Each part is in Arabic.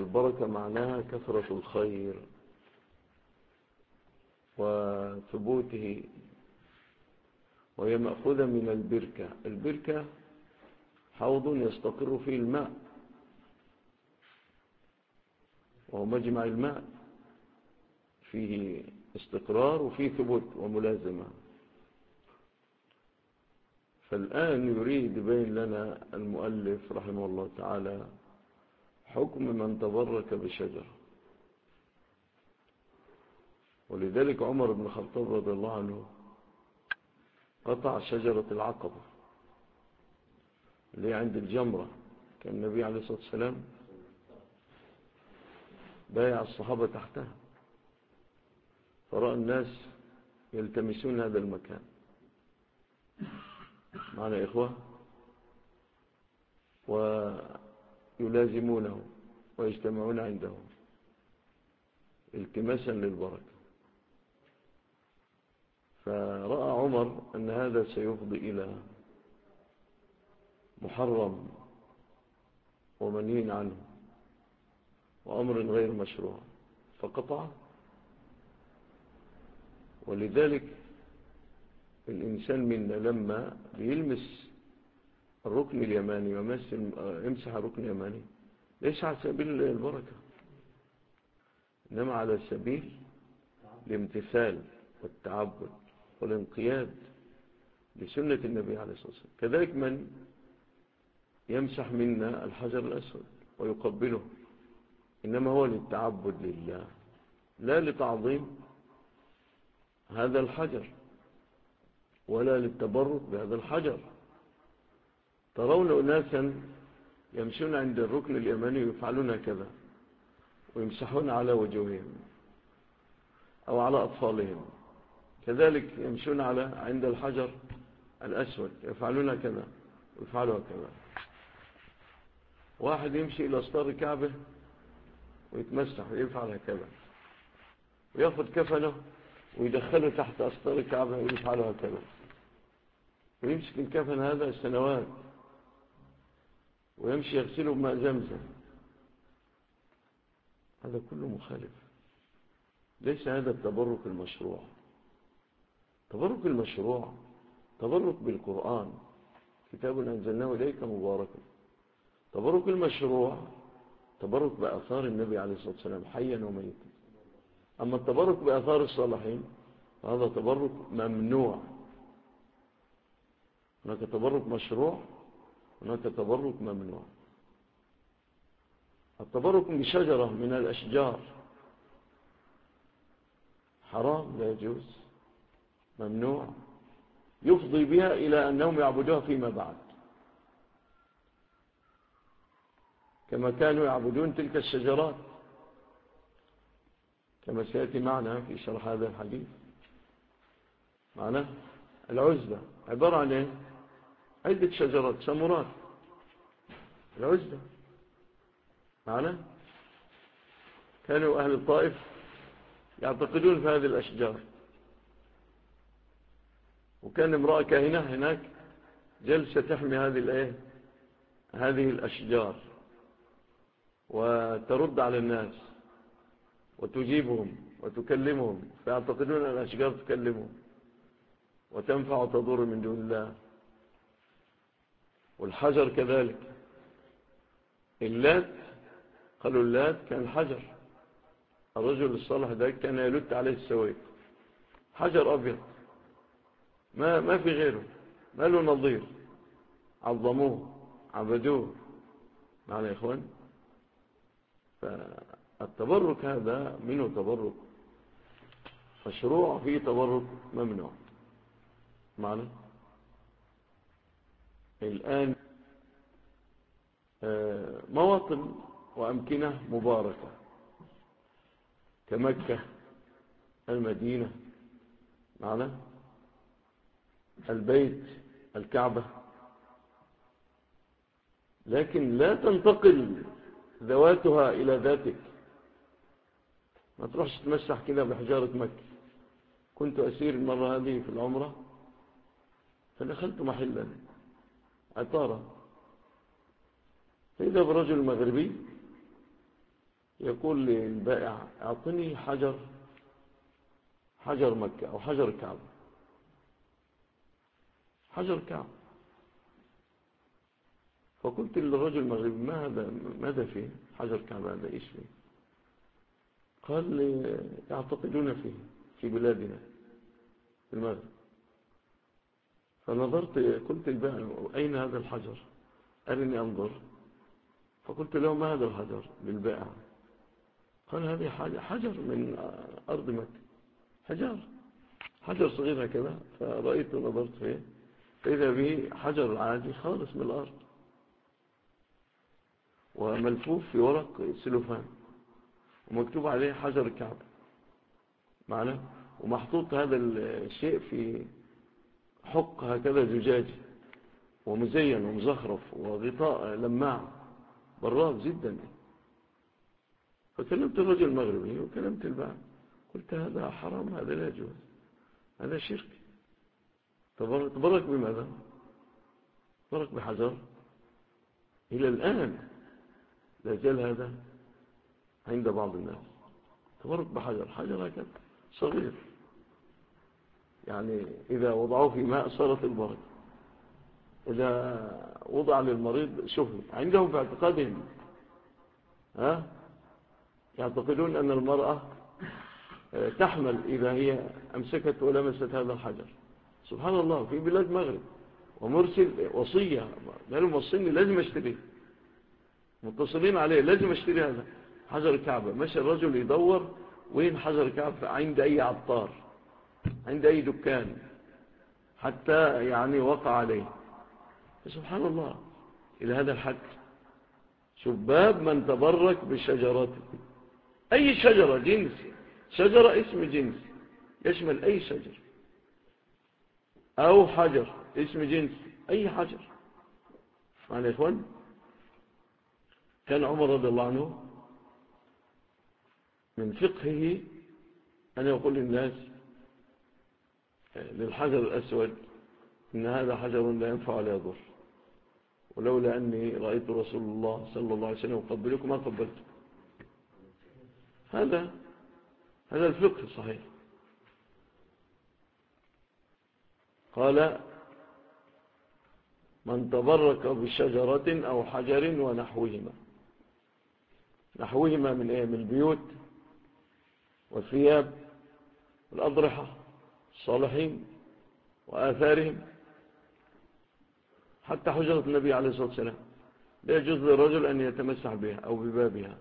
البركة معناها كثرة الخير وثبوته، وهي مأخوذة من البركة. البركة حوض يستقر فيه الماء، وهو مجمع الماء، فيه استقرار وفيه ثبوت وملازمة. فالآن يريد يبين لنا المؤلف رحمه الله تعالى حكم من تبرك بشجرة. ولذلك عمر بن الخطاب رضي الله عنه قطع شجرة العقبة اللي عند الجمرة. كان النبي عليه الصلاة والسلام بايع الصحابة تحتها، فرأى الناس يلتمسون هذا المكان. معنا يا إخوة، ويلازمونه ويجتمعون عنده التماسا للبركة. فرأى عمر أن هذا سيفضي إلى محرم ومنهي عنه وأمر غير مشروع، فقطع. ولذلك الإنسان منا لما يلمس الركن اليماني ويمسح الركن اليماني ليس على سبيل البركة، إنما على سبيل الامتثال والتعبد والانقياد لسنة النبي عليه الصلاة والسلام. كذلك من يمسح منا الحجر الأسود ويقبله، إنما هو للتعبد لله لا لتعظيم هذا الحجر ولا للتبرك بهذا الحجر. ترون أناسا يمشون عند الركن اليماني ويفعلون كذا ويمسحون على وجوههم أو على أطفالهم، كذلك يمشون عند الحجر الأسود يفعلون كذا ويفعلوا كذا. واحد يمشي إلى أسطار الكعبة ويتمسح ويفعل هكذا، ويأخذ كفنه ويدخله تحت أسطار الكعبة ويفعل هكذا، ويمسك الكفن هذا سنوات ويمشي يغسله بماء زمزم. هذا كله مخالف، ليس هذا التبرك المشروع. تبرك المشروع تبرك بالقرآن، كتاب أنزلناه إليك مبارك. تبرك المشروع تبرك بآثار النبي عليه الصلاة والسلام حيا وميتا. أما التبرك بآثار الصالحين فهذا تبرك ممنوع. هناك تبرك مشروع، هناك تبرك ممنوع. التبرك بشجرة من الأشجار حرام، لا يجوز، ممنوع، يفضي بها إلى أنهم يعبدوها فيما بعد، كما كانوا يعبدون تلك الشجرات، كما سيأتي معنا في شرح هذا الحديث. معنا العزبة عبارة عن إيه؟ عدة شجرات سمرات، العزبة. معنا كانوا أهل الطائف يعتقدون في هذه الأشجار، وكان امرأة كاهنة هناك جلسة تحمي هذه الأشجار وترد على الناس وتجيبهم وتكلمهم، فيعتقدون أن الأشجار تكلمهم وتنفع وتضر من دون الله. والحجر كذلك، اللات، قالوا اللات كان حجر، الرجل الصالح ده كان يلت عليه السويق، حجر أبيض ما في غيره، ما له نظير، عظموه عبدوه. معنا يا إخوان، فالتبرك هذا منه تبرك مشروع، فيه تبرك ممنوع. معنا الآن مواطن وأمكنة مباركة كمكة، المدينة، معنا البيت، الكعبة، لكن لا تنتقل ذواتها إلى ذاتك. ما تروحش تمسح كده بحجارة مكة. كنت أسير المرة هذه في العمرة، فدخلت محلا عطارة، فإذا برجل مغربي يقول للبائع اعطني حجر مكة أو حجر الكعبة، حجر الكعبة. فقلت للرجل المغربي ماذا فيه حجر الكعبة، هذا إيش فيه؟ قال لي يعتقدون فيه في بلادنا في المغرب. فنظرت قلت البائع أين هذا الحجر؟ أرني أنظر. فقلت له ما هذا الحجر للبائع؟ قال هذه حجر من أرض مكة، حجر صغير هكذا. فرأيت ونظرت فيه فإذا به حجر عادي خالص من الأرض، وملفوف في ورق سلوفان، ومكتوب عليه حجر الكعبة معنا، ومحطوط هذا الشيء في حق هكذا زجاجي، ومزين ومزخرف، وغطاء لماع براق جدا. فكلمت الرجل المغربي وكلمت البائع، قلت هذا حرام، هذا لا يجوز، هذا شرك. تبرك بماذا؟ تبرك بحجر. إلى الآن لا زال هذا عند بعض الناس، تبرك بحجر، حجر هكذا صغير، يعني إذا وضعوه في ماء صارت البركة، إذا وضع للمريض شفي. عندهم في اعتقادهم يعتقدون أن المرأة تحمل إذا هي أمسكت ولمست هذا الحجر. سبحان الله، في بلاد مغرب، ومرسل وصية قالوا موصلني لازم اشتريه، متصلين عليه لازم اشتري هذا حجر الكعبة. مشى الرجل يدور وين حجر الكعبة، عند أي عطار، عند أي دكان، حتى يعني وقع عليه. سبحان الله، إلى هذا الحد. شباب من تبرك بالشجرات، أي شجرة جنس، شجرة اسم جنس يشمل أي شجر، أو حجر اسم جنس أي حجر. معنا يا إخوان، كان عمر رضي الله عنه من فقهه أن يقول للناس للحجر الأسود إن هذا حجر لا ينفع ولا يضر، ولولا أني رأيت رسول الله صلى الله عليه وسلم يقبلكم ما قبلتم. هذا الفقه الصحيح. قال من تبرك بشجرة أو حجر ونحوهما، نحوهما من إيه؟ من البيوت والثياب والأضرحة الصالحين وآثارهم، حتى حجرة النبي عليه الصلاة والسلام لا يجوز للرجل أن يتمسح بها أو ببابها،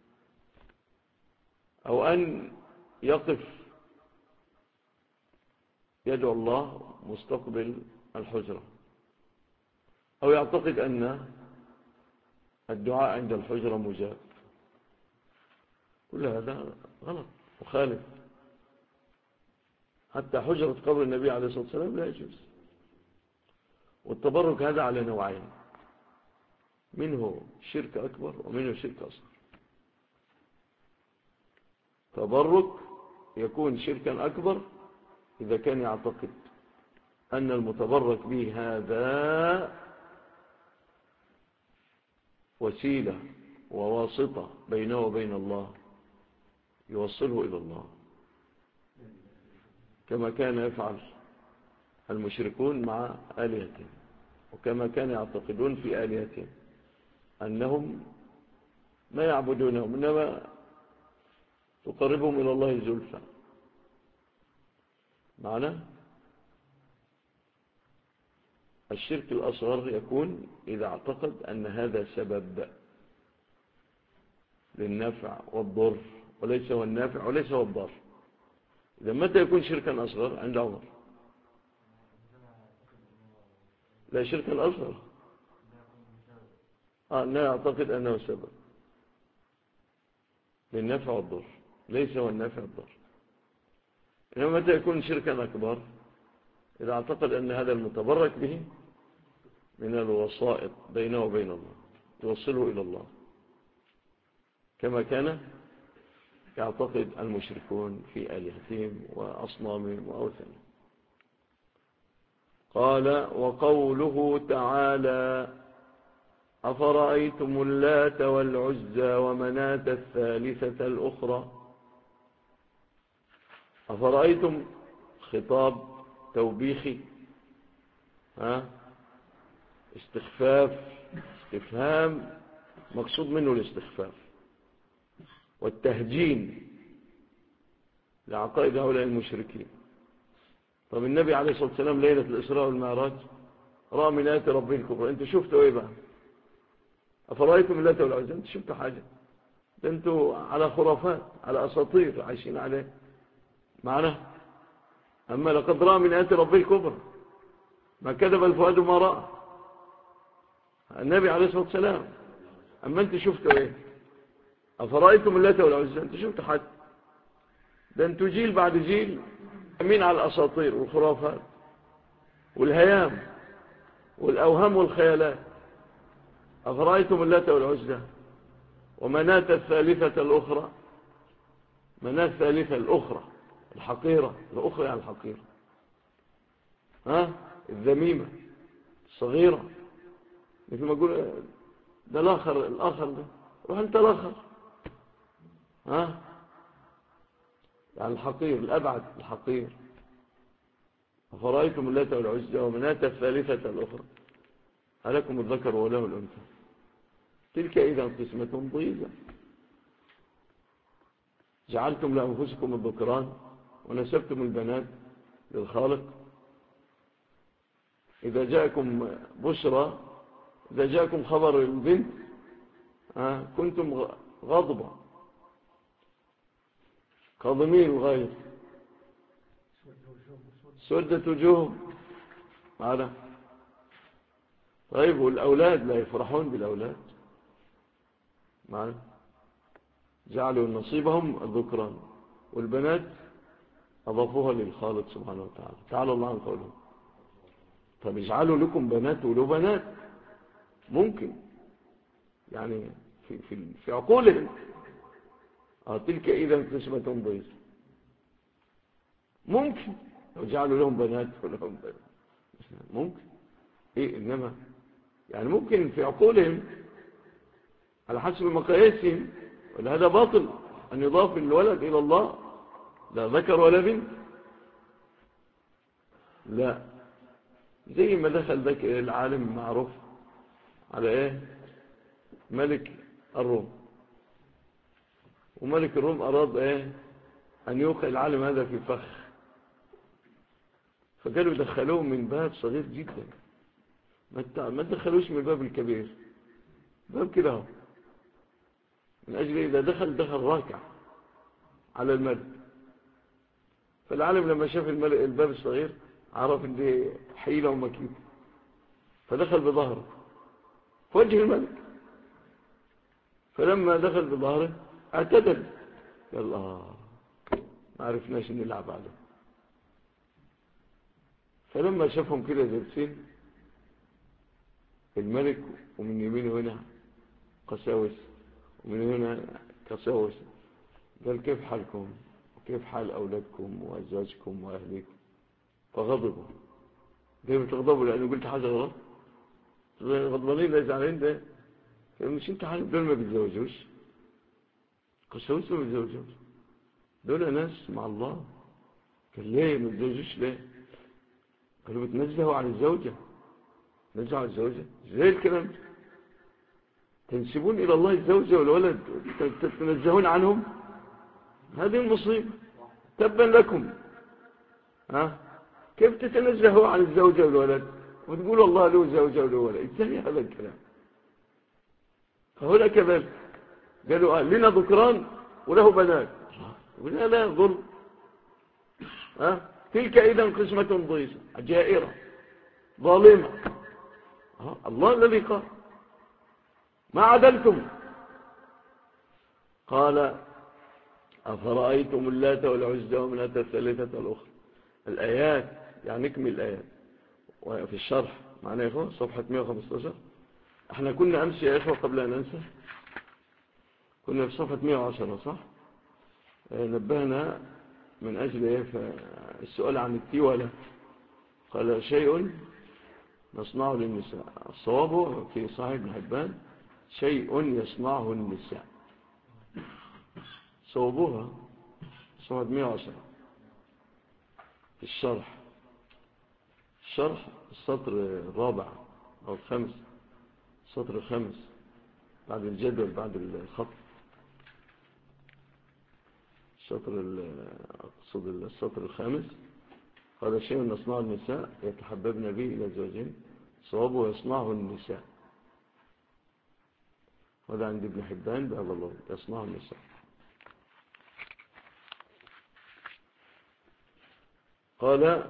أو أن يقف يدعو الله مستقبل الحجرة، أو يعتقد أن الدعاء عند الحجرة مجاب. كل هذا غلط وخالف. حتى حجرة قبر النبي عليه الصلاة والسلام لا يجوز. والتبرك هذا على نوعين، منه شرك أكبر ومنه شرك أصغر. تبرك يكون شركا أكبر إذا كان يعتقد أن المتبرك به هذا وسيلة وواسطة بينه وبين الله يوصله إلى الله، كما كان يفعل المشركون مع آلهتهم، وكما كان يعتقدون في آلهتهم أنهم ما يعبدونهم إنما تقربهم إلى الله زلفى. معنى الشرك الأصغر يكون إذا اعتقد أن هذا سبب للنفع والضر، وليس هو النافع وليس هو الضر. إذا متى يكون شركا أصغر؟ عند عمر. لا، شركا الأصغر لا يعتقد أنه سبب للنفع والضر، ليس هو النافع والضر. إنما متى يكون شركا أكبر؟ إذا اعتقد أن هذا المتبرك به من الوسائط بينه وبين الله توصله إلى الله، كما كان يعتقد المشركون في آلهتهم وأصنامهم وأوثانهم. قال وقوله تعالى أفرأيتم اللات والعزى ومناة الثالثة الأخرى. أفرأيتم خطاب توبيخي، استخفاف، استفهام مقصود منه الاستخفاف والتهجين لعقائد هؤلاء المشركين. طب النبي عليه الصلاة والسلام ليلة الإسراء والمعراج رأى من آيات ربه الكبرى، انتوا شفتوا ايه بقى؟ أفرأيتم اللات والعزى، انتوا شفتوا حاجة؟ ده انتوا على خرافات، على أساطير عايشين عليه معنا. أما لقد رأى من آيات ربه الكبرى ما كذب الفؤاد ما رأى النبي عليه الصلاة والسلام. أما انتوا شفتوا ايه؟ أفرأيتم اللات والعزى، انتوا شفتوا حاجة؟ ده انتوا جيل بعد جيل أمين على الأساطير والخرافات والهيام والأوهام والخيالات. أفرأيتم اللات والعزى ومناة الثالثة الأخرى. مناة الثالثة الأخرى الحقيرة، الأخرى يعني الحقيرة، الذميمة الصغيرة، مثل ما أقول ده الآخر ده، روح أنت الآخر، يعني الحقير الأبعد الحقير. أفرأيتم اللات والعزى ومناة الثالثة الأخرى ألكم الذكر وله الأنثى تلك إذا قسمة ضيزى جعلتم لأنفسكم الذكران ونسبتم البنات للخالق. إذا جاءكم بشرى، إذا جاءكم خبر البنت كنتم غضبا كاظمين الغيظ سودت وجوههم معنا. طيب والأولاد لا يفرحون بالأولاد معنا، جعلوا نصيبهم الذكران والبنات أضافوها للخالق سبحانه وتعالى. تعالى الله عن قوله. طب اجعلوا لكم بنات ولو بنات، ممكن يعني في عقولهم تلك إذا قسمة ضيزى، ممكن لو جعلوا لهم بنات ولهم بنات ممكن إنما يعني ممكن في عقولهم على حسب مقاييسهم، ولا هذا باطل أن يضاف الولد إلى الله، لا ذكر ولا بنت. لا، زي ما دخل ذاك العالم المعروف على ملك الروم، وملك الروم أراد أن يوقع العالم هذا في فخ، فقالوا دخلوه من باب صغير جدا، ما دخلوش من الباب الكبير، باب كده هو، من أجل إذا دخل راكع على الملك. فالعالم لما شاف الباب الصغير عرف ان دي حيلة ومكيدة، فدخل بظهره في وجه الملك. فلما دخل بظهره اعتدل، قال ما عرفناش نلعب عليه. فلما شافهم كده جالسين الملك ومن يمينه هنا قساوس ومن هنا قساوس، قال كيف حالكم وكيف حال أولادكم وأزواجكم وأهليكم؟ فغضبوا. ليه بتغضبوا؟ لأنه قلت حاجة غلط؟ غضبانين لا زعلانين ده؟ مش انت عارف دول ما بيتزوجوش، قساوس ما بيتزوجوش، دول ناس مع الله. قال ليه ما بيتزوجوش ليه؟ قالوا بتنزهوا عن الزوجة. نزهوا عن الزوجة ازاي الكلام ده؟ تنسبون إلى الله الزوجة والولد تنزهون عنهم؟ هذه المصيبة، تبا لكم. كيف تتنزهوا عن الزوجة والولد وتقول الله له زوجة وله ولد؟ ازاي هذا الكلام؟ فهنا كذلك قالوا لنا ذكران وله بنات، قلنا لا ظلم. تلك إذا قسمة ضيزى جائرة ظالمة. الله الذي قال ما عدلتم. قال أفرأيتم اللات والعزى ومناة الثالثة الأخرى. الآيات يعني نكمل الآيات وفي الشرح معنا يا إخوة صفحة 115. احنا كنا أمس يا إخوة قبل أن أنسى كنا في صفحة 110 صح؟ نبهنا من أجل السؤال عن التيولة. قال شيء نصنعه للنساء. الصواب في صحيح ابن حبان شيء يصنعه النساء. صوابها صفحة 110 في الشرح السطر الرابع أو الخامس، السطر الخامس بعد الجدول بعد الخط، أقصد السطر الخامس. قال شيء نصنعه النساء يتحببن به إلى زوجين، صوابه يصنعه النساء. وهذا عند ابن حبان بهذا الله يصنعه النساء. قال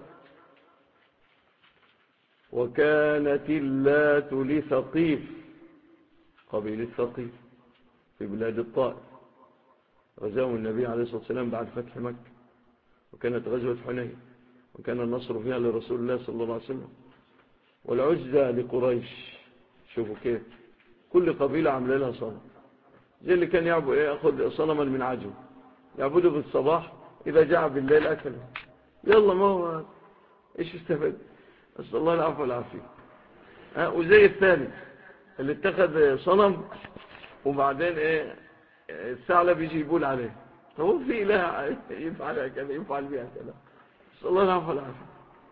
وكانت اللات لثقيف، قبيلة ثقيف في بلاد الطائف، غزاهم النبي عليه الصلاة والسلام بعد فتح مكة، وكانت غزوة حنين، وكان النصر فيها لرسول الله صلى الله عليه وسلم. والعزة لقريش، شوفوا كيف كل قبيلة عمل لها صنم، زي اللي كان يأخذ صنما من عجو يعبده في الصباح، إذا جاء بالليل أكله. يلا ما هو إيش استفاد؟ أسأل الله العفو والعافية. وزي الثاني اللي اتخذ صنم وبعدين الثعلب يجي يبول عليه. هو في إله يفعل كذا يفعل بها كذا. أسأل الله العفو والعافية.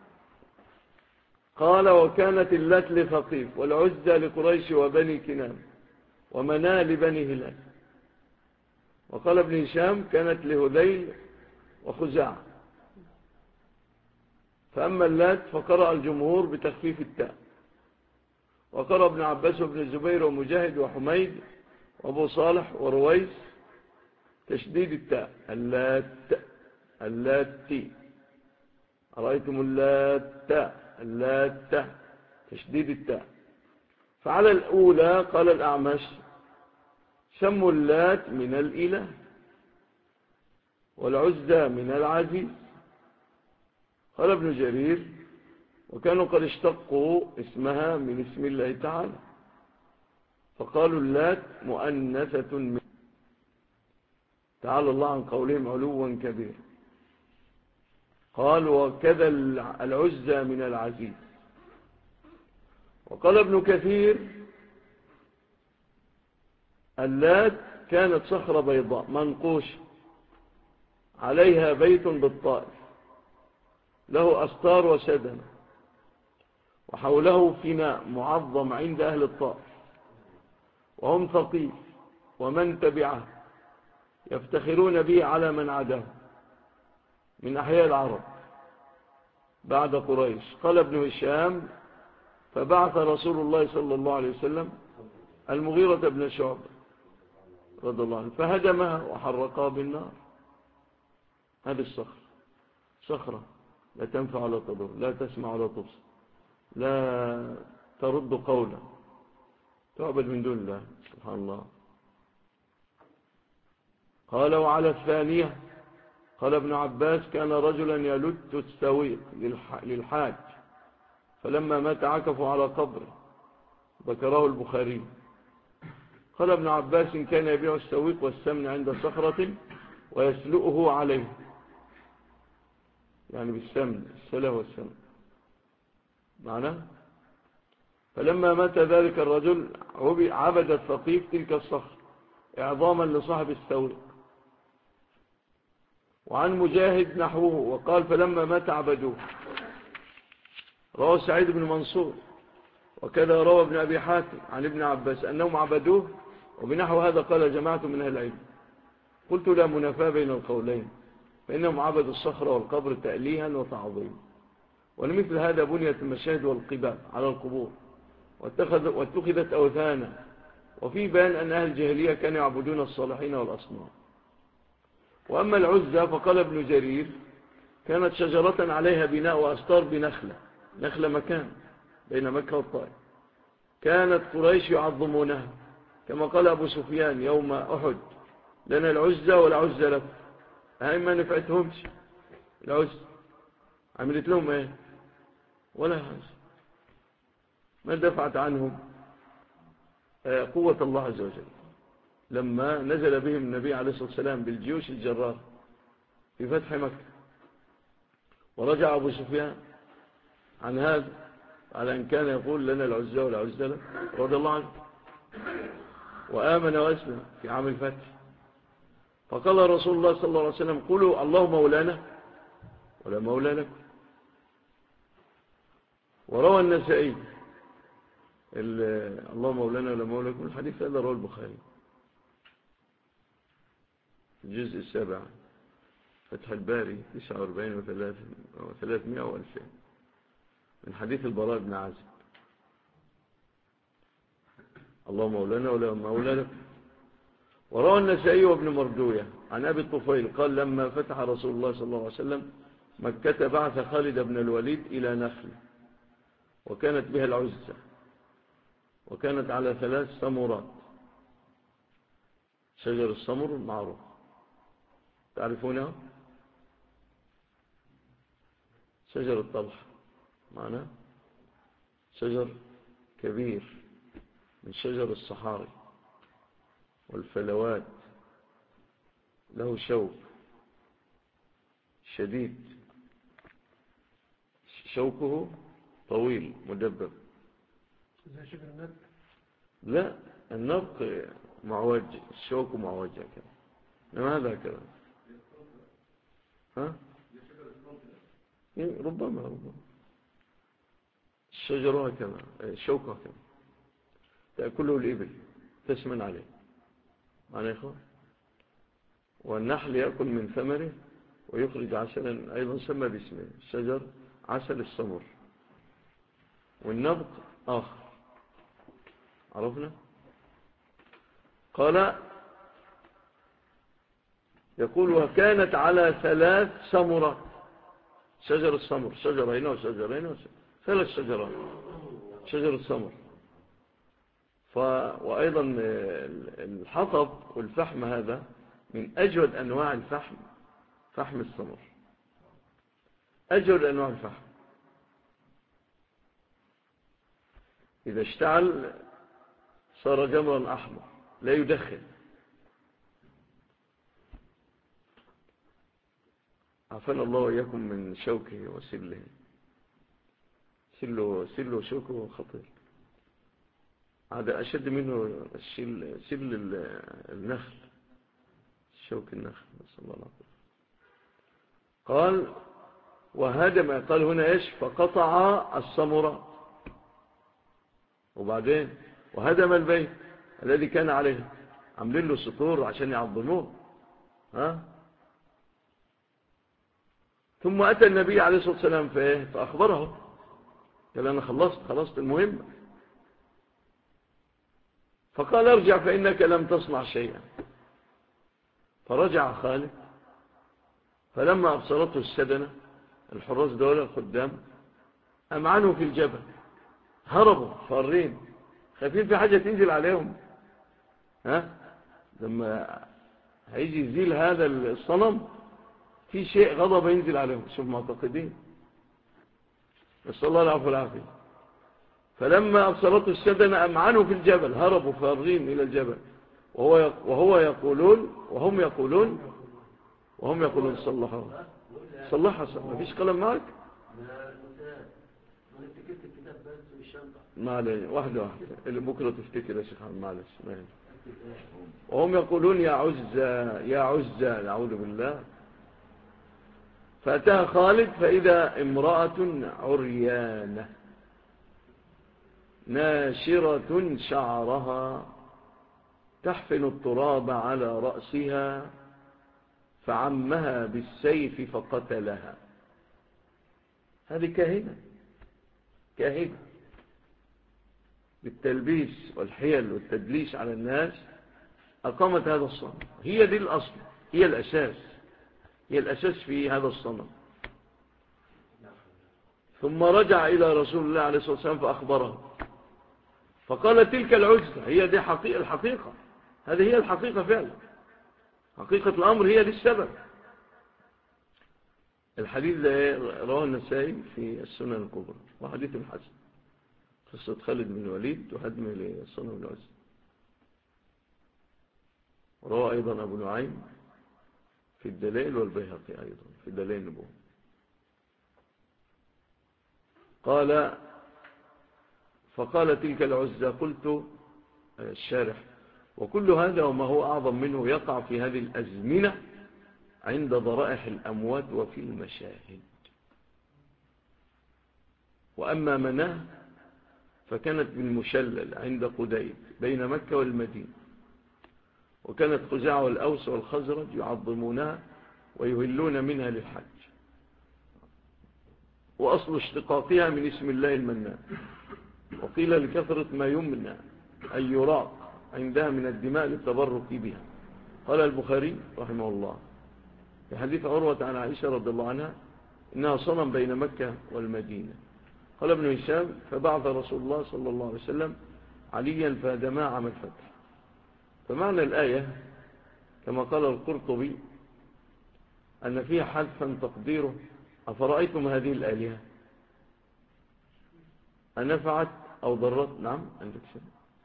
قال وكانت اللات لثقيف والعزة لقريش وبني كنان ومناة لبني هلال. وقال ابن هشام كانت لهذيل وخزاعة. فأما اللات فقرأ الجمهور بتخفيف التاء، وقرأ ابن عباس وابن الزبير ومجاهد وحميد وابو صالح ورويس تشديد التاء، اللاتي أرأيتم اللات تشديد التاء. فعلى الأولى قال الأعمش سموا اللات من الإله والعزى من العزيز. قال ابن جرير وكانوا قد اشتقوا اسمها من اسم الله تعالى، فقالوا اللات مؤنثة من تعالى الله عن قولهم علوا كبير. قال وكذا العزى من العزيز. وقال ابن كثير اللات كانت صخرة بيضاء منقوش عليها بيت بالطائف له أستار وسدن، وحوله فناء معظم عند أهل الطائف، وهم ثقيف ومن تبعه يفتخرون به على من عداه من أحياء العرب بعد قريش. قال ابن هشام فبعث رسول الله صلى الله عليه وسلم المغيرة بن شعبة رضي الله عنه فهدمها وحرقها بالنار. هذه الصخرة صخرة لا تنفع ولا تضر، لا تسمع ولا تبصر، لا ترد قولا، تعبد من دون الله سبحان الله. قال وعلى الثانية قال ابن عباس كان رجلا يلت السويق للحاج، فلما مات عكفوا على قبره، ذكره البخاري. قال ابن عباس كان يبيع السويق والسمن عند صخرة ويسلؤه عليه، يعني بالسمن السلة والسمن معناه. فلما مات ذلك الرجل عبد الثقيف تلك الصخرة إعظاما لصاحب السويق. وعن مجاهد نحوه وقال فلما مات عبدوه. رواه سعيد بن منصور وكذا روى ابن أبي حاتم عن ابن عباس أنهم عبدوه، وبنحو هذا قال جماعة من أهل العلم. قلت لا منافاة بين القولين، فإنهم عبدوا الصخرة والقبر تأليها وتعظيما، ولمثل هذا بنيت المشاهد والقباب على القبور واتخذت أوثانا. وفي بيان أن أهل الجاهلية كانوا يعبدون الصالحين والأصنام. وأما العزة فقال ابن جرير كانت شجرة عليها بناء وأستار بنخلة، نخلة مكان بين مكة والطائف، كانت قريش يعظمونها كما قال أبو سفيان يوم أحد لنا العزة والعزة لكم. هاي ما نفعتهمش العزة، عملت لهم ايه ولا حاجة، ما دفعت عنهم قوة الله عز وجل. لما نزل بهم النبي عليه الصلاة والسلام بالجيوش الجرار في فتح مكة، ورجع أبو سفيان عن هذا على أن كان يقول لنا العزى والعزى لك رضي الله عنه، وآمن وأسلم في عام الفتح. فقال رسول الله صلى الله عليه وسلم قولوا الله مولانا ولا مولى لكم. وروى النسائي الله مولانا ولا مولى لكم، الحديث هذا رواه البخاري الجزء 7 فتح الباري 49 و300 و2000 من حديث البراء بن عازب الله مولانا ولا مولى لكم. وروى النسائي وابن مردوية عن أبي الطفيل قال لما فتح رسول الله صلى الله عليه وسلم مكة بعث خالد بن الوليد إلى نخل وكانت بها العزة، وكانت على 3 سمرات. شجر السمر معروف، تعرفونه؟ شجر الطلح معناه شجر كبير من شجر الصحاري والفلوات، له شوك شديد، شوكه طويل مدبب. زي شجر النبق؟ لا، النبق معوج، الشوك معوج كذا، انما هذا كذا. ها ربما الشجرة هكذا، الشوك هكذا تأكله الإبل تسمن عليه معنى يا إخوة. والنحل يأكل من ثمره ويخرج عسلا أيضا سمى باسمه الشجر عسل السمر. والنبق آخر عرفنا. قال يقول وكانت على 3 سمرات. شجر السمر شجرين وشجرين 3 شجرات شجر السمر. وأيضا الحطب والفحم هذا من أجود أنواع الفحم، فحم السمر أجود أنواع الفحم. إذا اشتعل صار جمرا أحمر لا يدخن. عافانا الله وإياكم من شوكه وسله. سله شوكه خطير، هذا أشد منه سل النخل، شوك النخل نسأل الله العافية. قال وهدم، قال هنا إيش؟ فقطع السمرات، وبعدين وهدم البيت الذي كان عليه، عاملين له سطور عشان يعظموه. ثم أتى النبي عليه الصلاة والسلام فأخبره، قال أنا خلصت المهمة. فقال ارجع فإنك لم تصنع شيئا. فرجع خالد، فلما أبصرته السدنة الحراس دول الخدام أمعنوا في الجبل، هربوا فارين خايفين في حاجة تنزل عليهم. لما هيجي يزيل هذا الصنم في شيء غضب ينزل عليهم، شوف معتقدين، نسأل الله العفو والعافية. فلما أبصرته السدنة أمعنوا في الجبل، هربوا فارين إلى الجبل وهم يقولون صلحها ما فيش قلم معك؟ ما علي، واحدة اللي بكرة تفتكر يا شيخ معلش. وهم يقولون يا عزة نعوذ بالله. فأتاها خالد فإذا امرأة عريانة ناشرة شعرها تحفن التراب على رأسها، فعمها بالسيف فقتلها. هذه كاهنة بالتلبيس والحيل والتدليس على الناس أقامت هذا الصنم. هي دي الأصل، هي الأساس في هذا الصنم. ثم رجع إلى رسول الله عليه الصلاة والسلام فأخبره، فقال تلك العزة هي دي الحقيقة، هذه هي الحقيقة فعلا، حقيقة الأمر هي دي السبب. الحديث ده رواه النسائي في السنن الكبرى وحديث حسن، قصة خالد بن الوليد وهدم لصنم العزة. رواه أيضا أبو نعيم في الدلائل والبيهقي أيضا في الدلائل النبوة. قال فقال تلك العزى. قلت الشارح: وكل هذا وما هو أعظم منه يقع في هذه الأزمنة عند ضرائح الأموات وفي المشاهد. وأما مناه فكانت بالمشلل عند قديد بين مكة والمدينة، وكانت خزاعة والأوس والخزرج يعظمونها ويهلون منها للحج، وأصل اشتقاقها من اسم الله المنان، وقيل لكثرة ما يمنى أي يراق عندها من الدماء للتبرك بها. قال البخاري رحمه الله في حديث عروة عن عائشة رضي الله عنها إنها صنم بين مكة والمدينة. قال ابن هشام: فبعث رسول الله صلى الله عليه وسلم عليا فهدما عام الفتح. فمعنى الآية كما قال القرطبي أن فيها حذفا تقديره: أفرأيتم هذه الآلهة أنفعت أو ضرت؟ نعم عندك شيء.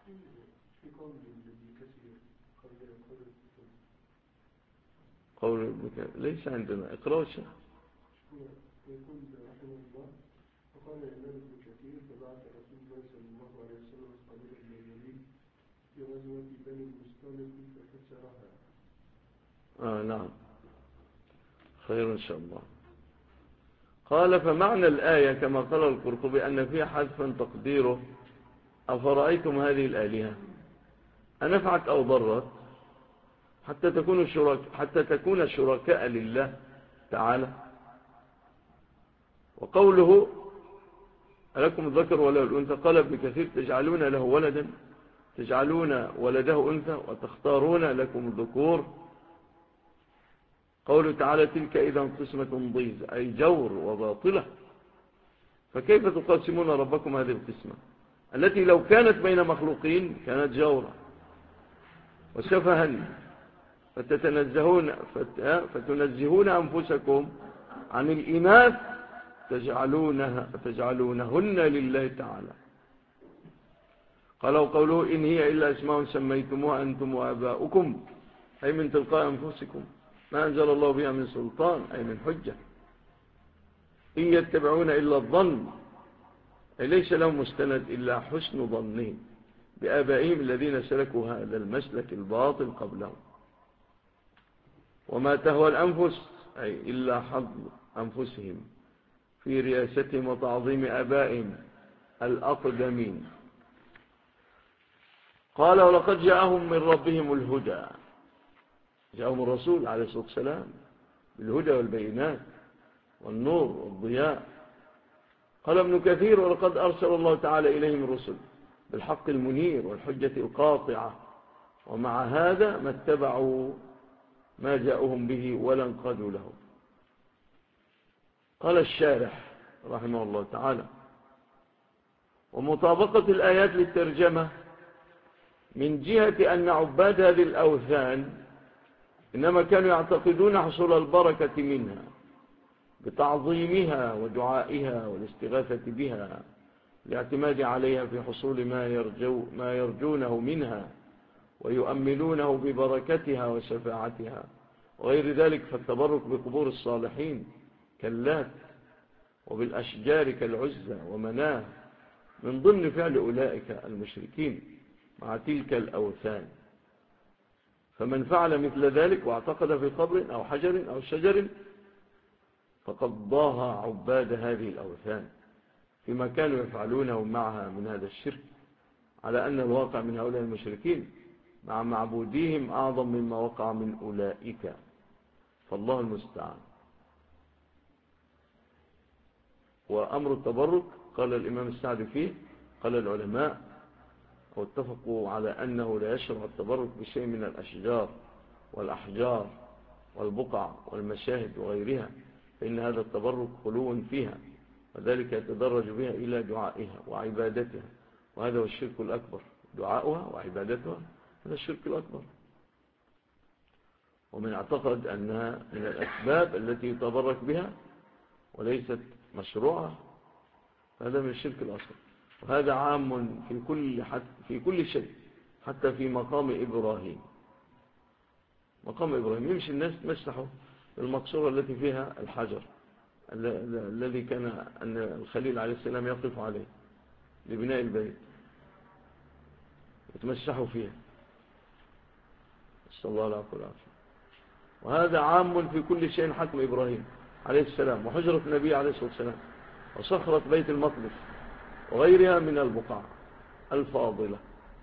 قول ليس عندنا. اقرأوا الشيء. يقول رحمه الله: فقال الإمام ابن كثير: فبعث رسول الله صلى الله عليه وسلم قبيلة من اليمين في غزوة بني المصطلق فكسرها. نعم، خير إن شاء الله. قال: فمعنى الآية كما قال القرطبي أن فيها حذفا تقديره: أفرأيتم هذه الآلهة أنفعت أو ضرت، حتى تكون شركاء لله تعالى. وقوله: ألكم الذكر ولا الأنثى، قال ابن كثير: تجعلون له ولدا، تجعلون ولده أنثى وتختارون لكم الذكور. قوله تعالى: تلك إذا قسمة ضيز، أي جور وباطلة. فكيف تقاسمون ربكم هذه القسمة التي لو كانت بين مخلوقين كانت جورا وسفها، فتنزهون أنفسكم عن الإناث تجعلونهن لله تعالى. قالوا قوله: إن هي إلا اسماء سميتموها أنتم وآباؤكم، أي من تلقاء أنفسكم، ما أنزل الله بها من سلطان، أي من حجة. إن يتبعون إلا الظن، أي ليس لهم مستند إلا حسن ظنهم بآبائهم الذين سلكوا هذا المسلك الباطل قبلهم. وما تهوى الأنفس، أي إلا حظ أنفسهم في رياستهم وتعظيم آبائهم الأقدمين. قال: ولقد جاءهم من ربهم الهدى. جاءهم الرسول عليه الصلاة والسلام بالهدى والبينات والنور والضياء. قال ابن كثير: ولقد أرسل الله تعالى إليهم الرسل بالحق المنير والحجة القاطعة، ومع هذا ما اتبعوا ما جاءهم به ولا انقادوا له. قال الشارح رحمه الله تعالى: ومطابقة الآيات للترجمة من جهة أن عباد هذه الأوثان إنما كانوا يعتقدون حصول البركة منها بتعظيمها ودعائها والاستغاثة بها، الاعتماد عليها في حصول ما يرجونه منها ويؤملونه ببركتها وشفاعتها وغير ذلك. فالتبرك بقبور الصالحين كاللات وبالأشجار كالعزى ومناه من ضمن فعل أولئك المشركين مع تلك الأوثان. فمن فعل مثل ذلك واعتقد في قبر أو حجر أو شجر فقد ضاها عباد هذه الأوثان فيما كانوا يفعلونه معها من هذا الشرك، على أن الواقع من هؤلاء المشركين مع معبوديهم أعظم مما وقع من أولئك، فالله المستعان. وأمر التبرك قال الإمام السعدي فيه: قال العلماء واتفقوا على أنه لا يشرع التبرك بشيء من الأشجار والأحجار والبقع والمشاهد وغيرها، فإن هذا التبرك خلو فيها، وذلك يتدرج بها إلى دعائها وعبادتها، وهذا هو الشرك الأكبر. دعاؤها وعبادتها هذا الشرك الأكبر. ومن اعتقد أنها من الأسباب التي يتبرك بها وليست مشروعة هذا من الشرك الأصغر. وهذا عام في كل شيء، حتى في مقام إبراهيم. مقام إبراهيم يمشي الناس تمسحوا المقصورة التي فيها الحجر الذي كان أن الخليل عليه السلام يقف عليه، لبناء البيت يتمسحوا فيها، نسأل الله العافية والعافية. وهذا عام في كل شيء حكم إبراهيم عليه السلام، وحجرة النبي عليه الصلاة والسلام، وصخرة بيت المقدس، وغيرها من البقاع الفاضلة.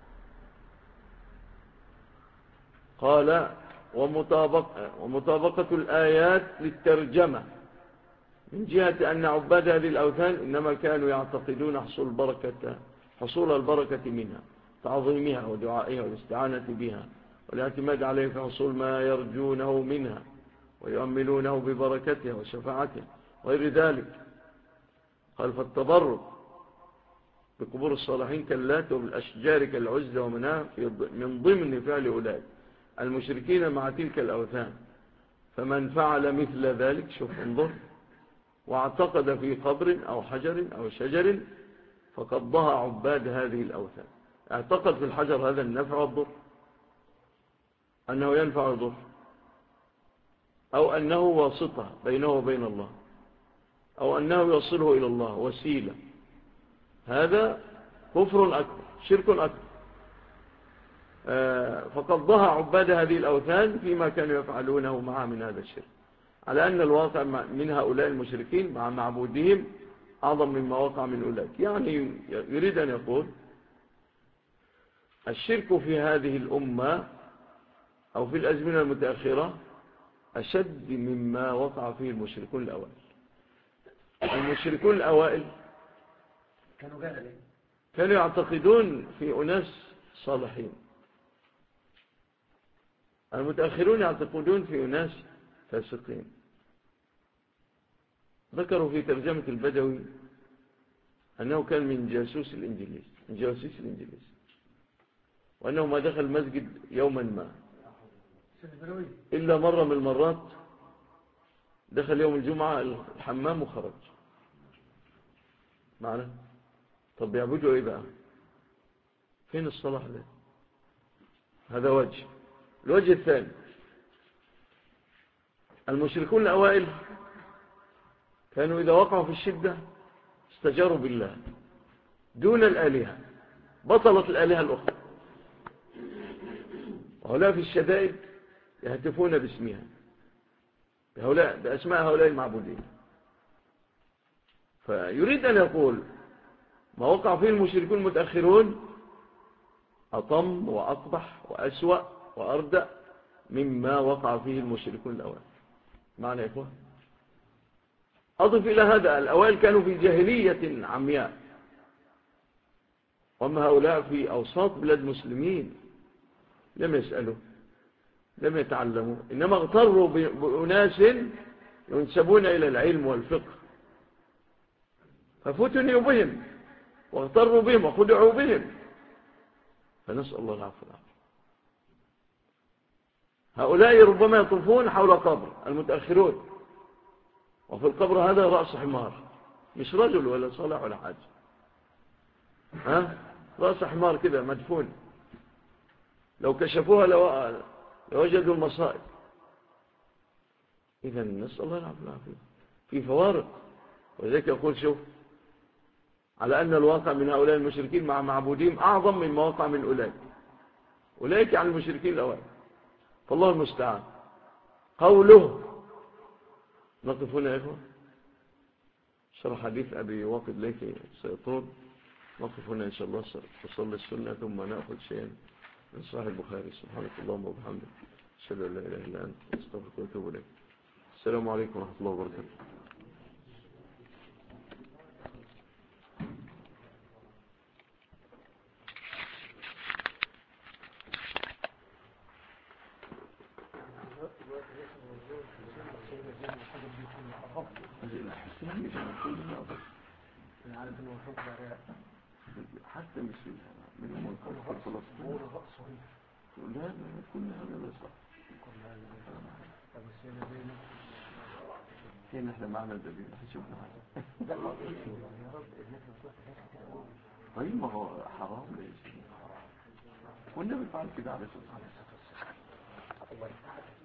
قال ومطابقة الآيات للترجمة من جهة أن عباد هذه الأوثان إنما كانوا يعتقدون حصول البركة منها، تعظيمها ودعائها والاستعانة بها والاعتماد عليه في حصول ما يرجونه منها ويؤملونه ببركتها وشفاعتها وغير ذلك. قال فالتبرك بقبور الصالحين كاللات وبالأشجار كالعزة ومناه من ضمن فعل أولئك المشركين مع تلك الأوثان. فمن فعل مثل ذلك، شوف انظر، واعتقد في قبر أو حجر أو شجر فقد ضاع عباد هذه الأوثان. اعتقد في الحجر هذا النفع والضر، أنه ينفع الضر، أو أنه واسطة بينه وبين الله، أو أنه يوصله إلى الله وسيلة، هذا كفر أكبر، شرك أكبر. فقد ضاع عباد هذه الأوثان فيما كانوا يفعلونه معها من هذا الشرك، على أن الواقع من هؤلاء المشركين مع معبودهم أعظم مما وقع من أولئك. يعني يريد أن يقول الشرك في هذه الأمة أو في الأزمنة المتأخرة أشد مما وقع فيه المشركون الأوائل. المشركون الأوائل كانوا يعتقدون في أناس صالحين، المتأخرون يعتقدون في أناس فاسقين. ذكروا في ترجمة البدوي أنه كان من جاسوس الإنجليز، وأنه ما دخل المسجد يوما ما إلا مرة من المرات، دخل يوم الجمعة الحمام وخرج معنا. طب يعبدوا إيه بقى؟ فين الصلاح ده؟ هذا وجه. الوجه الثاني، المشركون الأوائل كانوا إذا وقعوا في الشدة استجاروا بالله دون الآلهة، بطلت الآلهة الأخرى، وهؤلاء في الشدائد يهتفون باسمها، بأسماء هؤلاء المعبودين. فيريد أن يقول ما وقع فيه المشركون المتأخرون أطم وأقبح وأسوأ وأردأ مما وقع فيه المشركون الأوائل. معنى يا إخوان، أضف إلى هذا الأوائل كانوا في جاهلية عمياء، وأما هؤلاء في أوساط بلاد مسلمين لم يسألوا، لم يتعلموا، إنما اغتروا بأناس ينسبون إلى العلم والفقه، ففتنوا بهم واغتروا بهم وخدعوا بهم، فنسأل الله العفو. هؤلاء ربما يطوفون حول قبر المتأخرون، وفي القبر هذا رأس حمار، مش رجل ولا صالح ولا حاجة، رأس حمار كده مدفون، لو كشفوها لوجدوا المصائب. إذا نسأل الله العافية. في فوارق، وذلك يقول شوف، على أن الواقع من هؤلاء المشركين مع معبودين أعظم من واقع من أولئك عن المشركين الأوائل. فالله المستعان. قوله، نقف هنا يا إخوة، شرح حديث أبي واقد ليثي سيطول، نقف هنا إن شاء الله، نصلي السنة ثم نأخذ شيئا من صحيح البخاري. سبحانك اللهم وبحمدك، أشهد أن لا إله إلا أنت، أستغفرك وأتوب إليك. السلام عليكم ورحمة الله وبركاته. حتى مش منهم الخلق الفلسطيني، لا كل هذا لا صح. كان احنا معنا دليل شوفنا هذا. طيب ما هو حرام ليش؟ والنبي فعل كده عليه الصلاة والسلام.